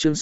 Chương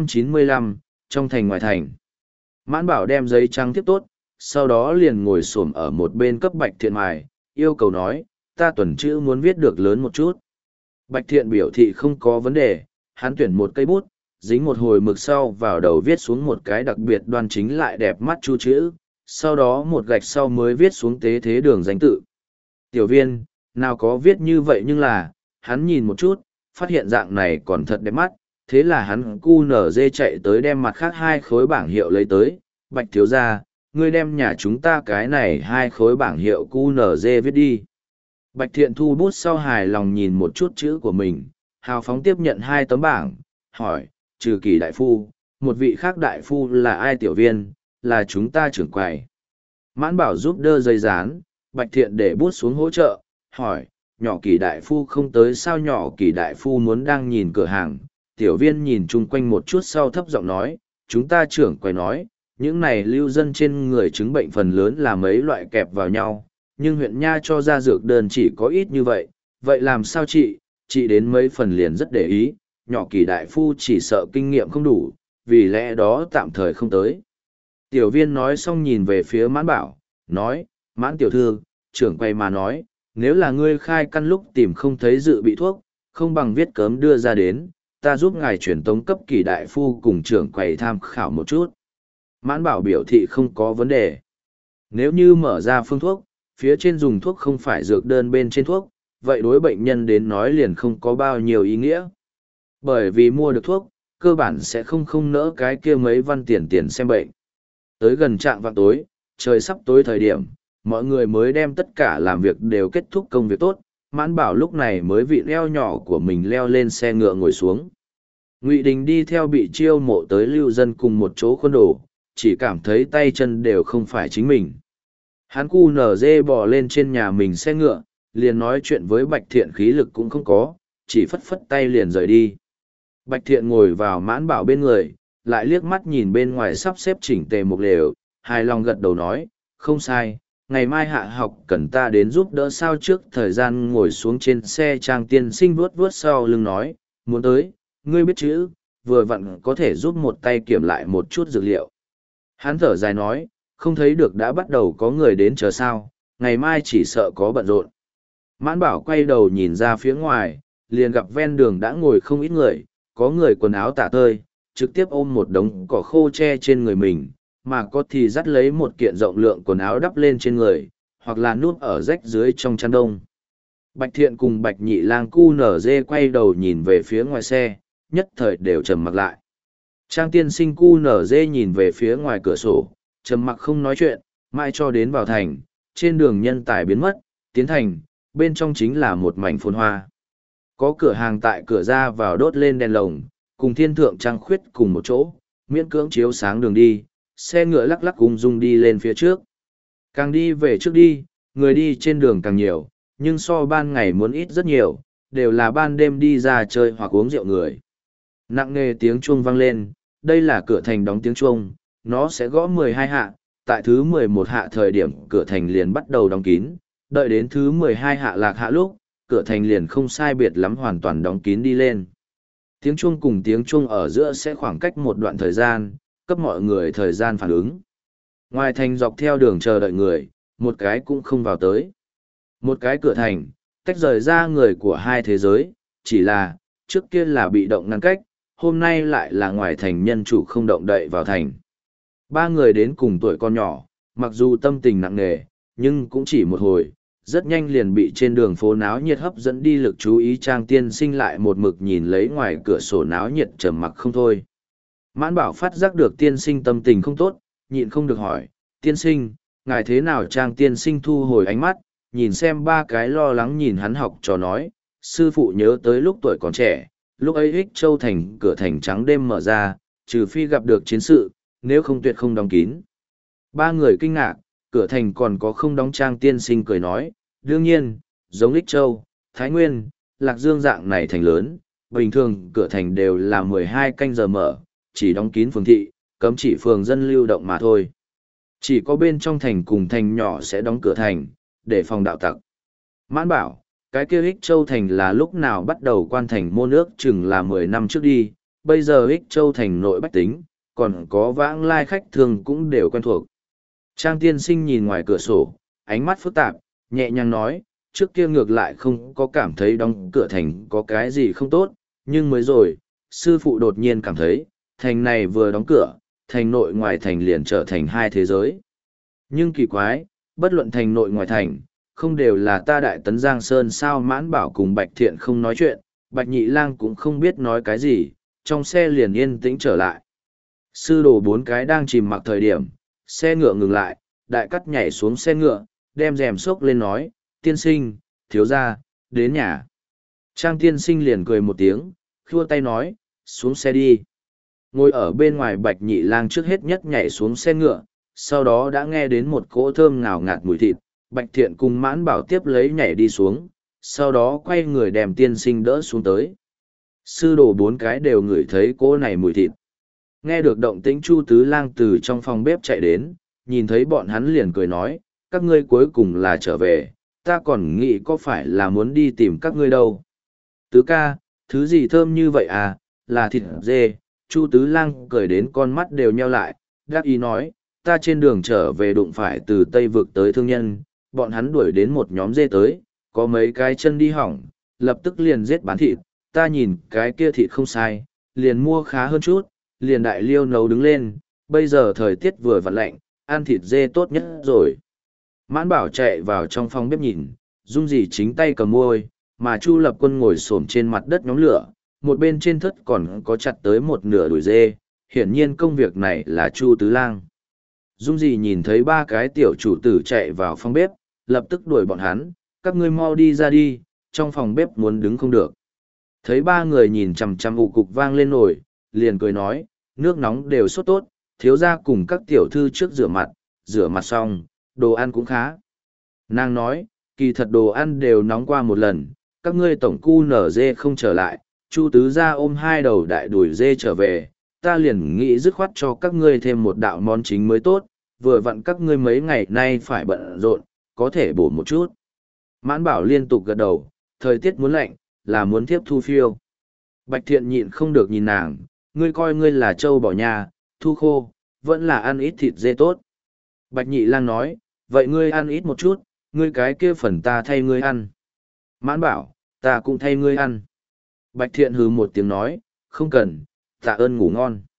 695, trong thành ngoài thành. Mãn Bảo đem giấy trắng tiếp tốt, sau đó liền ngồi xổm ở một bên cấp Bạch Thiện mài, yêu cầu nói, ta tuần chữ muốn viết được lớn một chút. Bạch Thiện biểu thị không có vấn đề, hắn tuyển một cây bút, dính một hồi mực sau vào đầu viết xuống một cái đặc biệt đoan chính lại đẹp mắt chu chữ, sau đó một gạch sau mới viết xuống tế thế đường danh tự. Tiểu Viên, nào có viết như vậy nhưng là, hắn nhìn một chút, phát hiện dạng này còn thật đẹp mắt, thế là hắn cu nở dê chạy tới đem mặt khác hai khối bảng hiệu lấy tới, Bạch thiếu gia, ngươi đem nhà chúng ta cái này hai khối bảng hiệu cu nở dê viết đi. Bạch Thiện thu bút sau hài lòng nhìn một chút chữ của mình, hào phóng tiếp nhận hai tấm bảng, hỏi, trừ Kỳ đại phu, một vị khác đại phu là ai? Tiểu Viên, là chúng ta trưởng quầy. Mãn Bảo giúp đỡ giấy dán, Bạch Thiện để bút xuống hỗ trợ, hỏi, nhỏ Kỳ đại phu không tới sao? Nhỏ Kỳ đại phu muốn đang nhìn cửa hàng. Tiểu Viên nhìn chung quanh một chút sau thấp giọng nói, chúng ta trưởng quầy nói, những này lưu dân trên người chứng bệnh phần lớn là mấy loại kẹp vào nhau, nhưng huyện Nha cho ra dược đơn chỉ có ít như vậy, vậy làm sao chị đến mấy phần liền rất để ý, nhỏ Kỳ đại phu chỉ sợ kinh nghiệm không đủ, vì lẽ đó tạm thời không tới. Tiểu Viên nói xong nhìn về phía Mãn Bảo, nói, Mãn tiểu thư, trưởng quầy mà nói, nếu là ngươi khai căn lúc tìm không thấy dự bị thuốc, không bằng viết cớm đưa ra đến, ta giúp ngài truyền tống cấp Kỳ đại phu cùng trưởng quầy tham khảo một chút. Mãn Bảo biểu thị không có vấn đề. Nếu như mở ra phương thuốc, phía trên dùng thuốc không phải dược đơn bên trên thuốc, vậy đối bệnh nhân đến nói liền không có bao nhiêu ý nghĩa. Bởi vì mua được thuốc, cơ bản sẽ không nỡ cái kia mấy văn tiền xem bệnh. Tới gần trạm vào tối, trời sắp tối thời điểm, mọi người mới đem tất cả làm việc đều kết thúc công việc tốt, Mãn Bảo lúc này mới vị leo nhỏ của mình leo lên xe ngựa ngồi xuống. Ngụy Đình đi theo bị chiêu mộ tới lưu dân cùng một chỗ khuôn đổ, chỉ cảm thấy tay chân đều không phải chính mình. Hắn cu nở dê bò lên trên nhà mình xe ngựa, liền nói chuyện với Bạch Thiện khí lực cũng không có, chỉ phất phất tay liền rời đi. Bạch Thiện ngồi vào Mãn Bảo bên người, lại liếc mắt nhìn bên ngoài sắp xếp chỉnh tề một lều, hài lòng gật đầu nói, không sai, ngày mai hạ học cần ta đến giúp đỡ sao. Trước thời gian ngồi xuống trên xe Trang tiên sinh vuốt vuốt sau lưng nói, muốn tới, ngươi biết chữ, vừa vặn có thể giúp một tay kiểm lại một chút dược liệu. Hắn thở dài nói, không thấy được đã bắt đầu có người đến chờ sao, ngày mai chỉ sợ có bận rộn. Mãn Bảo quay đầu nhìn ra phía ngoài, liền gặp ven đường đã ngồi không ít người, có người quần áo tả tơi, trực tiếp ôm một đống cỏ khô che trên người mình, mà có thì dắt lấy một kiện rộng lượng quần áo đắp lên trên người, hoặc là núp ở rách dưới trong chăn đông. Bạch Thiện cùng Bạch Nhị Lang cu nở dê quay đầu nhìn về phía ngoài xe, nhất thời đều trầm mặc lại. Trang tiên sinh cu nở dê nhìn về phía ngoài cửa sổ, trầm mặc không nói chuyện, mãi cho đến vào thành, trên đường nhân tài biến mất, tiến thành, bên trong chính là một mảnh phồn hoa. Có cửa hàng tại cửa ra vào đốt lên đèn lồng, cùng thiên thượng trăng khuyết cùng một chỗ, miễn cưỡng chiếu sáng đường đi, xe ngựa lắc lắc ung dung đi lên phía trước. Càng đi về trước đi, người đi trên đường càng nhiều, nhưng so ban ngày muốn ít rất nhiều, đều là ban đêm đi ra chơi hoặc uống rượu người. Nặng nề tiếng chuông vang lên, đây là cửa thành đóng tiếng chuông, nó sẽ gõ 12 hạ, tại thứ 11 hạ thời điểm cửa thành liền bắt đầu đóng kín, đợi đến thứ 12 hạ lạc hạ lúc, cửa thành liền không sai biệt lắm hoàn toàn đóng kín đi lên. Tiếng chuông cùng tiếng chuông ở giữa sẽ khoảng cách một đoạn thời gian, cấp mọi người thời gian phản ứng. Ngoài thành dọc theo đường chờ đợi người, một cái cũng không vào tới. Một cái cửa thành, tách rời ra người của hai thế giới, chỉ là, trước kia là bị động ngăn cách, hôm nay lại là ngoài thành nhân chủ không động đậy vào thành. Ba người đến cùng tuổi con nhỏ, mặc dù tâm tình nặng nề, nhưng cũng chỉ một hồi, rất nhanh liền bị trên đường phố náo nhiệt hấp dẫn đi lực chú ý. Trang tiên sinh lại một mực nhìn lấy ngoài cửa sổ náo nhiệt trầm mặc không thôi. Mãn Bảo phát giác được tiên sinh tâm tình không tốt, nhịn không được hỏi, tiên sinh, ngài thế nào? Trang tiên sinh thu hồi ánh mắt, nhìn xem ba cái lo lắng nhìn hắn học trò nói, sư phụ nhớ tới lúc tuổi còn trẻ, lúc ấy Ích Châu thành cửa thành trắng đêm mở ra, trừ phi gặp được chiến sự, nếu không tuyệt không đóng kín. Ba người kinh ngạc, cửa thành còn có không đóng. Trang tiên sinh cười nói, đương nhiên, giống Ích Châu, Thái Nguyên, Lạc Dương dạng này thành lớn, bình thường cửa thành đều là 12 canh giờ mở, chỉ đóng kín phường thị, cấm chỉ phường dân lưu động mà thôi. Chỉ có bên trong thành cùng thành nhỏ sẽ đóng cửa thành, để phòng đạo tặc. Mãn Bảo, cái kia Ích Châu thành là lúc nào bắt đầu quan thành môn ước chừng là 10 năm trước đi, bây giờ Ích Châu thành nội bách tính, còn có vãng lai khách thường cũng đều quen thuộc. Trang tiên sinh nhìn ngoài cửa sổ, ánh mắt phức tạp, nhẹ nhàng nói, trước kia ngược lại không có cảm thấy đóng cửa thành có cái gì không tốt, nhưng mới rồi, sư phụ đột nhiên cảm thấy, thành này vừa đóng cửa, thành nội ngoài thành liền trở thành hai thế giới. Nhưng kỳ quái, bất luận thành nội ngoài thành, không đều là ta Đại Tấn Giang Sơn sao? Mãn Bảo cùng Bạch Thiện không nói chuyện, Bạch Nhị Lang cũng không biết nói cái gì, trong xe liền yên tĩnh trở lại. Sư đồ bốn cái đang chìm mặc thời điểm, xe ngựa ngừng lại, Đại Cắt nhảy xuống xe ngựa, đem rèm xốc lên nói, tiên sinh, thiếu gia, đến nhà. Trang tiên sinh liền cười một tiếng, khua tay nói, xuống xe đi. Ngồi ở bên ngoài Bạch Nhị Lang trước hết nhất nhảy xuống xe ngựa, sau đó đã nghe đến một cỗ thơm ngào ngạt mùi thịt, Bạch Thiện cùng Mãn Bảo tiếp lấy nhảy đi xuống, sau đó quay người đem tiên sinh đỡ xuống tới. Sư đồ bốn cái đều ngửi thấy cỗ này mùi thịt. Nghe được động tĩnh Chu Tứ Lang từ trong phòng bếp chạy đến, nhìn thấy bọn hắn liền cười nói, các ngươi cuối cùng là trở về, ta còn nghĩ có phải là muốn đi tìm các ngươi đâu. Tứ ca, thứ gì thơm như vậy à, là thịt dê. Chu Tứ Lang cười đến con mắt đều nheo lại, đáp ý nói, ta trên đường trở về đụng phải từ Tây Vực tới thương nhân, bọn hắn đuổi đến một nhóm dê tới, có mấy cái chân đi hỏng, lập tức liền giết bán thịt, ta nhìn cái kia thịt không sai, liền mua khá hơn chút, liền đại liêu nấu đứng lên, bây giờ thời tiết vừa vặn lạnh, ăn thịt dê tốt nhất rồi. Mãn Bảo chạy vào trong phòng bếp nhìn, Dung Dì chính tay cầm môi, mà Chu Lập Quân ngồi xổm trên mặt đất nhóm lửa, một bên trên thất còn có chặt tới một nửa đùi dê, hiển nhiên công việc này là Chu Tứ Lang. Dung Dì nhìn thấy ba cái tiểu chủ tử chạy vào phòng bếp, lập tức đuổi bọn hắn, các ngươi mau đi ra đi, trong phòng bếp muốn đứng không được. Thấy ba người nhìn chằm chằm ụ cục vang lên nồi, liền cười nói, nước nóng đều sốt tốt, thiếu gia cùng các tiểu thư trước rửa mặt xong, đồ ăn cũng khá. Nàng nói, kỳ thật đồ ăn đều nóng qua một lần, các ngươi tổng cu nở dê không trở lại, Chu Tứ gia ôm hai đầu đại đùi dê trở về, ta liền nghĩ dứt khoát cho các ngươi thêm một đạo món chính mới tốt, vừa vặn các ngươi mấy ngày nay phải bận rộn, có thể bổ một chút. Mãn Bảo liên tục gật đầu, thời tiết muốn lạnh, là muốn tiếp thu phiêu. Bạch Thiện nhịn không được nhìn nàng, ngươi coi ngươi là trâu bỏ nhà, thu khô, vẫn là ăn ít thịt dê tốt. Bạch Nhị Lang nói, vậy ngươi ăn ít một chút, ngươi cái kia phần ta thay ngươi ăn. Mãn Bảo, ta cũng thay ngươi ăn. Bạch Thiện hừ một tiếng nói, không cần, tạ ơn ngủ ngon.